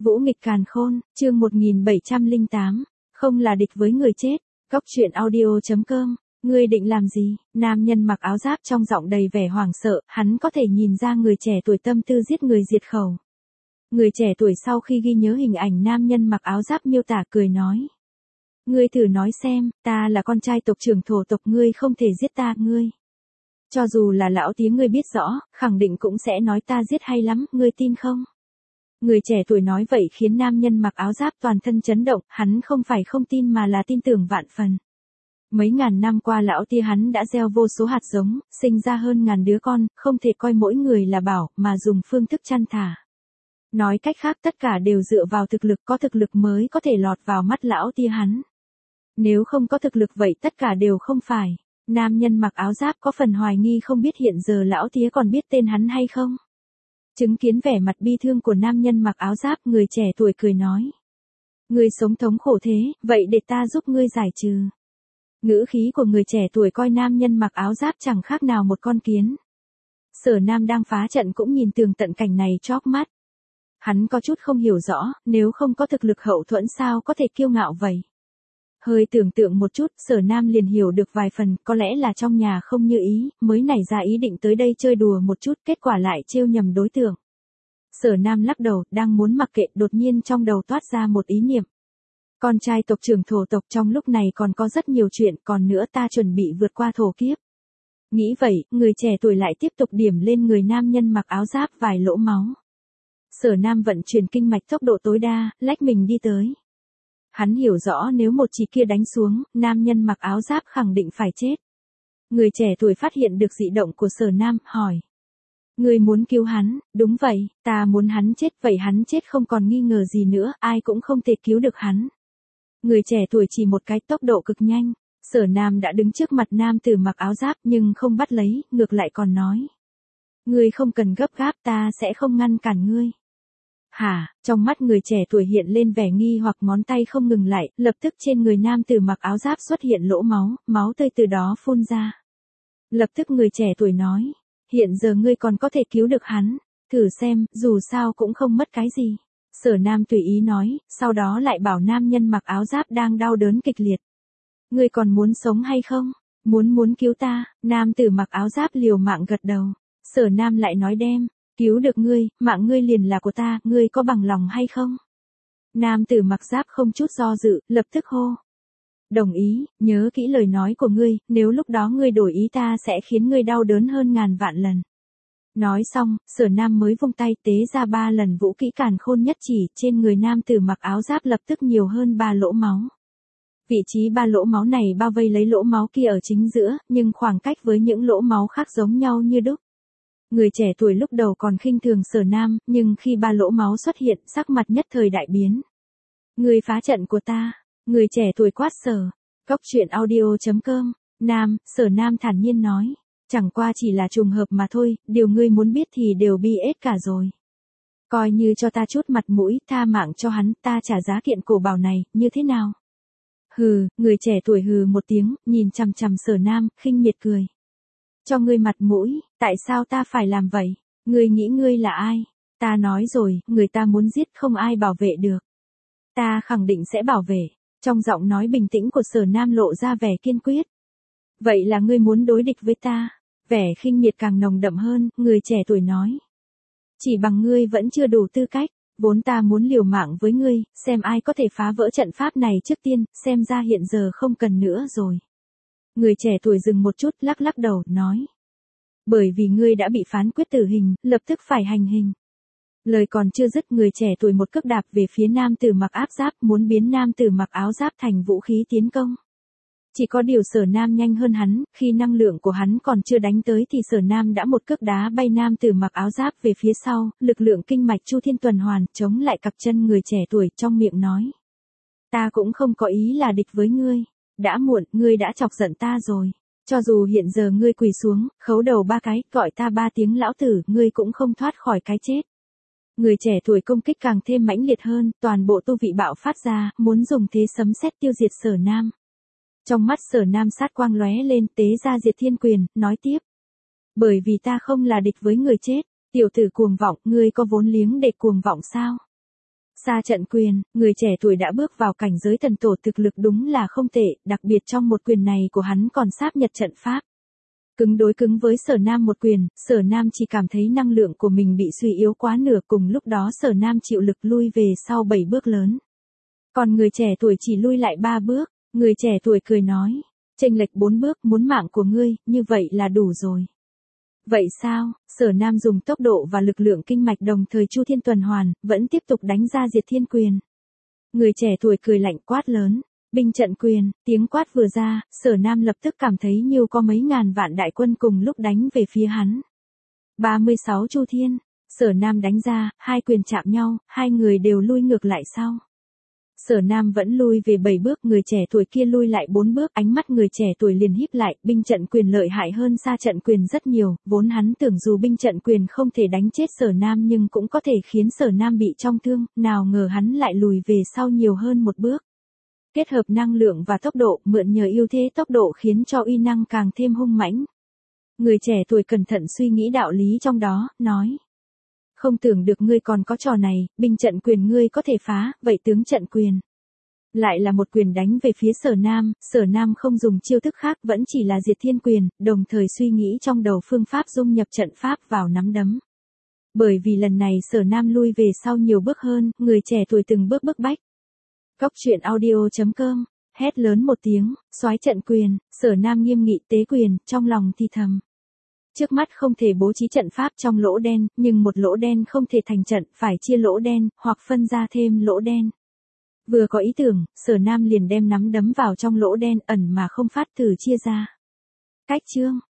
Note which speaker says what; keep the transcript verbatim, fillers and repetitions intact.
Speaker 1: Vũ nghịch càn khôn, chương một nghìn bảy trăm lẻ tám, không là địch với người chết. Góc truyện audio.com. Ngươi định làm gì? Nam nhân mặc áo giáp trong giọng đầy vẻ hoảng sợ, hắn có thể nhìn ra người trẻ tuổi tâm tư giết người diệt khẩu. Người trẻ tuổi sau khi ghi nhớ hình ảnh nam nhân mặc áo giáp miêu tả cười nói. Ngươi thử nói xem, ta là con trai tộc trưởng thổ tộc, ngươi không thể giết ta, ngươi. Cho dù là lão tía ngươi biết rõ, khẳng định cũng sẽ nói ta giết hay lắm, ngươi tin không? Người trẻ tuổi nói vậy khiến nam nhân mặc áo giáp toàn thân chấn động, hắn không phải không tin mà là tin tưởng vạn phần. Mấy ngàn năm qua lão tia hắn đã gieo vô số hạt giống, sinh ra hơn ngàn đứa con, không thể coi mỗi người là bảo, mà dùng phương thức chăn thả. Nói cách khác tất cả đều dựa vào thực lực, có thực lực mới có thể lọt vào mắt lão tia hắn. Nếu không có thực lực vậy tất cả đều không phải. Nam nhân mặc áo giáp có phần hoài nghi không biết hiện giờ lão tía còn biết tên hắn hay không. Chứng kiến vẻ mặt bi thương của nam nhân mặc áo giáp, người trẻ tuổi cười nói. Ngươi sống thống khổ thế, vậy để ta giúp ngươi giải trừ. Ngữ khí của người trẻ tuổi coi nam nhân mặc áo giáp chẳng khác nào một con kiến. Sở Nam đang phá trận cũng nhìn tường tận cảnh này chóp mắt. Hắn có chút không hiểu rõ, nếu không có thực lực hậu thuẫn sao có thể kiêu ngạo vậy. Hơi tưởng tượng một chút, Sở Nam liền hiểu được vài phần, có lẽ là trong nhà không như ý, mới nảy ra ý định tới đây chơi đùa một chút, kết quả lại trêu nhầm đối tượng. Sở Nam lắc đầu, đang muốn mặc kệ, đột nhiên trong đầu toát ra một ý niệm. Con trai tộc trưởng thổ tộc trong lúc này còn có rất nhiều chuyện, còn nữa ta chuẩn bị vượt qua thổ kiếp. Nghĩ vậy, người trẻ tuổi lại tiếp tục điểm lên người nam nhân mặc áo giáp vài lỗ máu. Sở Nam vận chuyển kinh mạch tốc độ tối đa, lách mình đi tới. Hắn hiểu rõ nếu một chỉ kia đánh xuống, nam nhân mặc áo giáp khẳng định phải chết. Người trẻ tuổi phát hiện được dị động của Sở Nam, hỏi. Ngươi muốn cứu hắn, đúng vậy, ta muốn hắn chết, vậy hắn chết không còn nghi ngờ gì nữa, ai cũng không thể cứu được hắn. Người trẻ tuổi chỉ một cái tốc độ cực nhanh, Sở Nam đã đứng trước mặt nam tử mặc áo giáp nhưng không bắt lấy, ngược lại còn nói. Ngươi không cần gấp gáp, ta sẽ không ngăn cản ngươi. Hả, trong mắt người trẻ tuổi hiện lên vẻ nghi hoặc, ngón tay không ngừng lại, lập tức trên người nam tử mặc áo giáp xuất hiện lỗ máu, máu tươi từ đó phun ra. Lập tức người trẻ tuổi nói, hiện giờ ngươi còn có thể cứu được hắn, thử xem, dù sao cũng không mất cái gì. Sở Nam tùy ý nói, sau đó lại bảo nam nhân mặc áo giáp đang đau đớn kịch liệt. Ngươi còn muốn sống hay không? Muốn muốn cứu ta, nam tử mặc áo giáp liều mạng gật đầu. Sở Nam lại nói đem. Cứu được ngươi, mạng ngươi liền là của ta, ngươi có bằng lòng hay không? Nam tử mặc giáp không chút do dự, lập tức hô. Đồng ý, nhớ kỹ lời nói của ngươi, nếu lúc đó ngươi đổi ý ta sẽ khiến ngươi đau đớn hơn ngàn vạn lần. Nói xong, Sở Nam mới vung tay tế ra ba lần vũ kỹ càn khôn nhất chỉ, trên người nam tử mặc áo giáp lập tức nhiều hơn ba lỗ máu. Vị trí ba lỗ máu này bao vây lấy lỗ máu kia ở chính giữa, nhưng khoảng cách với những lỗ máu khác giống nhau như đúc. Người trẻ tuổi lúc đầu còn khinh thường Sở Nam, nhưng khi ba lỗ máu xuất hiện, sắc mặt nhất thời đại biến. Người phá trận của ta, người trẻ tuổi quát Sở. Góc truyện audio.com. Nam, Sở Nam thản nhiên nói. Chẳng qua chỉ là trùng hợp mà thôi, điều ngươi muốn biết thì đều bi ết cả rồi. Coi như cho ta chút mặt mũi, tha mạng cho hắn, ta trả giá kiện cổ bảo này, như thế nào? Hừ, người trẻ tuổi hừ một tiếng, nhìn chằm chằm Sở Nam, khinh miệt cười. Cho ngươi mặt mũi, tại sao ta phải làm vậy? Ngươi nghĩ ngươi là ai? Ta nói rồi, người ta muốn giết không ai bảo vệ được. Ta khẳng định sẽ bảo vệ. Trong giọng nói bình tĩnh của Sở Nam lộ ra vẻ kiên quyết. Vậy là ngươi muốn đối địch với ta? Vẻ khinh miệt càng nồng đậm hơn, người trẻ tuổi nói. Chỉ bằng ngươi vẫn chưa đủ tư cách, vốn ta muốn liều mạng với ngươi, xem ai có thể phá vỡ trận pháp này trước tiên, xem ra hiện giờ không cần nữa rồi. Người trẻ tuổi dừng một chút, lắc lắc đầu, nói. Bởi vì ngươi đã bị phán quyết tử hình, lập tức phải hành hình. Lời còn chưa dứt, người trẻ tuổi một cước đạp về phía nam tử mặc áo giáp, muốn biến nam tử mặc áo giáp thành vũ khí tiến công. Chỉ có điều Sở Nam nhanh hơn hắn, khi năng lượng của hắn còn chưa đánh tới thì Sở Nam đã một cước đá bay nam tử mặc áo giáp về phía sau, lực lượng kinh mạch chu thiên tuần hoàn, chống lại cặp chân người trẻ tuổi, trong miệng nói. Ta cũng không có ý là địch với ngươi. Đã muộn, ngươi đã chọc giận ta rồi. Cho dù hiện giờ ngươi quỳ xuống, khấu đầu ba cái, gọi ta ba tiếng lão tử, ngươi cũng không thoát khỏi cái chết. Người trẻ tuổi công kích càng thêm mãnh liệt hơn, toàn bộ tu vị bạo phát ra, muốn dùng thế sấm sét tiêu diệt Sở Nam. Trong mắt Sở Nam sát quang lóe lên, tế ra Diệt Thiên Quyền, nói tiếp. Bởi vì ta không là địch với người chết, tiểu tử cuồng vọng, ngươi có vốn liếng để cuồng vọng sao? Sa trận quyền, người trẻ tuổi đã bước vào cảnh giới thần tổ thực lực đúng là không tệ, đặc biệt trong một quyền này của hắn còn sáp nhật trận pháp. Cứng đối cứng với Sở Nam một quyền, Sở Nam chỉ cảm thấy năng lượng của mình bị suy yếu quá nửa, cùng lúc đó Sở Nam chịu lực lui về sau bảy bước lớn. Còn người trẻ tuổi chỉ lui lại ba bước, người trẻ tuổi cười nói, chênh lệch bốn bước, muốn mạng của ngươi, như vậy là đủ rồi. Vậy sao? Sở Nam dùng tốc độ và lực lượng kinh mạch đồng thời chu thiên tuần hoàn, vẫn tiếp tục đánh ra diệt thiên quyền. Người trẻ tuổi cười lạnh quát lớn, binh trận quyền, tiếng quát vừa ra, Sở Nam lập tức cảm thấy như có mấy ngàn vạn đại quân cùng lúc đánh về phía hắn. ba mươi sáu chu thiên, Sở Nam đánh ra, hai quyền chạm nhau, hai người đều lui ngược lại sau. Sở Nam vẫn lui về bảy bước, người trẻ tuổi kia lui lại bốn bước, ánh mắt người trẻ tuổi liền híp lại, binh trận quyền lợi hại hơn sa trận quyền rất nhiều, vốn hắn tưởng dù binh trận quyền không thể đánh chết Sở Nam nhưng cũng có thể khiến Sở Nam bị trọng thương, nào ngờ hắn lại lùi về sau nhiều hơn một bước. Kết hợp năng lượng và tốc độ, mượn nhờ ưu thế tốc độ khiến cho uy năng càng thêm hung mãnh. Người trẻ tuổi cẩn thận suy nghĩ đạo lý trong đó, nói. Không tưởng được ngươi còn có trò này, binh trận quyền ngươi có thể phá, vậy tướng trận quyền. Lại là một quyền đánh về phía Sở Nam, Sở Nam không dùng chiêu thức khác, vẫn chỉ là diệt thiên quyền, đồng thời suy nghĩ trong đầu phương pháp dung nhập trận pháp vào nắm đấm. Bởi vì lần này Sở Nam lui về sau nhiều bước hơn, người trẻ tuổi từng bước bức bách. Góc truyện audio chấm com, hét lớn một tiếng, soái trận quyền, Sở Nam nghiêm nghị tế quyền, trong lòng thì thầm. Trước mắt không thể bố trí trận pháp trong lỗ đen, nhưng một lỗ đen không thể thành trận, phải chia lỗ đen, hoặc phân ra thêm lỗ đen. Vừa có ý tưởng, Sở Nam liền đem nắm đấm vào trong lỗ đen ẩn mà không phát thử chia ra. Cách chương,